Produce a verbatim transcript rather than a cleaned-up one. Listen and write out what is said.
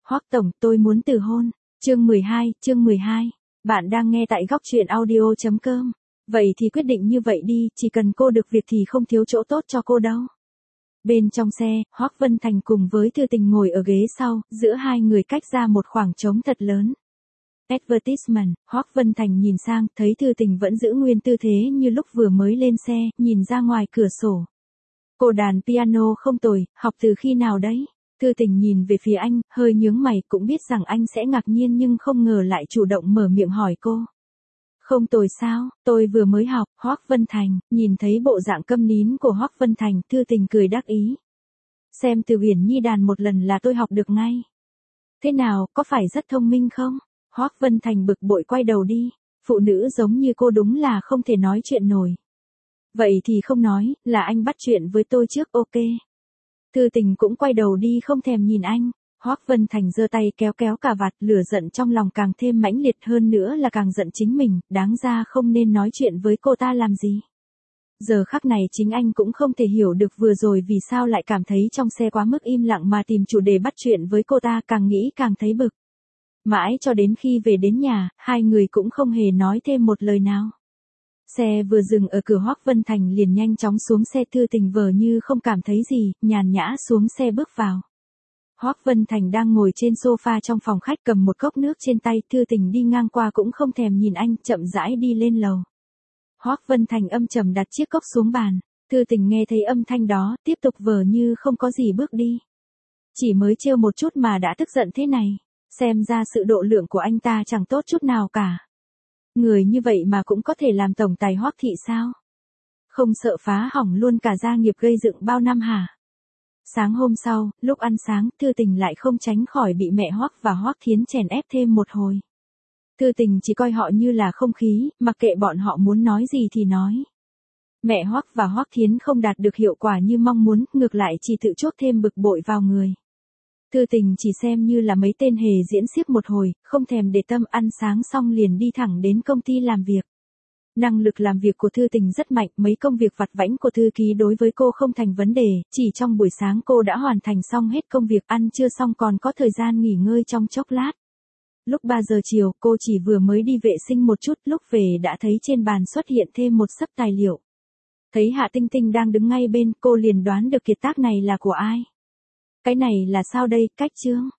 Hoắc tổng, tôi muốn từ hôn. Chương mười hai, chương mười hai. Bạn đang nghe tại góc truyện audio chấm com. Vậy thì quyết định như vậy đi, chỉ cần cô được việc thì không thiếu chỗ tốt cho cô đâu. Bên trong xe, Hoắc Vân Thành cùng với Thư Tình ngồi ở ghế sau, giữa hai người cách ra một khoảng trống thật lớn. Advertisement, Hoắc Vân Thành nhìn sang, thấy Thư Tình vẫn giữ nguyên tư thế như lúc vừa mới lên xe, nhìn ra ngoài cửa sổ. Cô đàn piano không tồi, học từ khi nào đấy? Thư Tình nhìn về phía anh, hơi nhướng mày, cũng biết rằng anh sẽ ngạc nhiên nhưng không ngờ lại chủ động mở miệng hỏi cô. Không tồi sao, tôi vừa mới học. Hoắc Vân Thành, nhìn thấy bộ dạng câm nín của Hoắc Vân Thành, Thư Tình cười đắc ý. Xem từ Uyển Nhi đàn một lần là tôi học được ngay. Thế nào, có phải rất thông minh không? Hoắc Vân Thành bực bội quay đầu đi, phụ nữ giống như cô đúng là không thể nói chuyện nổi. Vậy thì không nói, là anh bắt chuyện với tôi trước, ok. Thư Tình cũng quay đầu đi không thèm nhìn anh. Hoắc Vân Thành giơ tay kéo kéo cà vạt, lửa giận trong lòng càng thêm mãnh liệt hơn nữa là càng giận chính mình, đáng ra không nên nói chuyện với cô ta làm gì. Giờ khắc này chính anh cũng không thể hiểu được vừa rồi vì sao lại cảm thấy trong xe quá mức im lặng mà tìm chủ đề bắt chuyện với cô ta, càng nghĩ càng thấy bực. Mãi cho đến khi về đến nhà, hai người cũng không hề nói thêm một lời nào. Xe vừa dừng ở cửa, Hoắc Vân Thành liền nhanh chóng xuống xe, Thư Tình vờ như không cảm thấy gì, nhàn nhã xuống xe bước vào. Hoắc Vân Thành đang ngồi trên sofa trong phòng khách cầm một cốc nước trên tay, Thư Tình đi ngang qua cũng không thèm nhìn anh, chậm rãi đi lên lầu. Hoắc Vân Thành âm trầm đặt chiếc cốc xuống bàn, Thư Tình nghe thấy âm thanh đó, tiếp tục vờ như không có gì bước đi. Chỉ mới trêu một chút mà đã tức giận thế này, xem ra sự độ lượng của anh ta chẳng tốt chút nào cả. Người như vậy mà cũng có thể làm tổng tài Hoắc thị sao? Không sợ phá hỏng luôn cả gia nghiệp gây dựng bao năm hả? Sáng hôm sau, lúc ăn sáng, Thư Tình lại không tránh khỏi bị mẹ Hoắc và Hoắc Thiến chèn ép thêm một hồi. Thư Tình chỉ coi họ như là không khí, mặc kệ bọn họ muốn nói gì thì nói. Mẹ Hoắc và Hoắc Thiến không đạt được hiệu quả như mong muốn, ngược lại chỉ tự chuốc thêm bực bội vào người. Thư Tình chỉ xem như là mấy tên hề diễn xiếc một hồi, không thèm để tâm, ăn sáng xong liền đi thẳng đến công ty làm việc. Năng lực làm việc của Thư Tình rất mạnh, mấy công việc vặt vãnh của thư ký đối với cô không thành vấn đề, chỉ trong buổi sáng cô đã hoàn thành xong hết công việc, ăn trưa xong còn có thời gian nghỉ ngơi trong chốc lát. Lúc ba giờ chiều, cô chỉ vừa mới đi vệ sinh một chút, lúc về đã thấy trên bàn xuất hiện thêm một xấp tài liệu. Thấy Hạ Tinh Tinh đang đứng ngay bên, cô liền đoán được kiệt tác này là của ai. Cái này là sao đây, cách chương?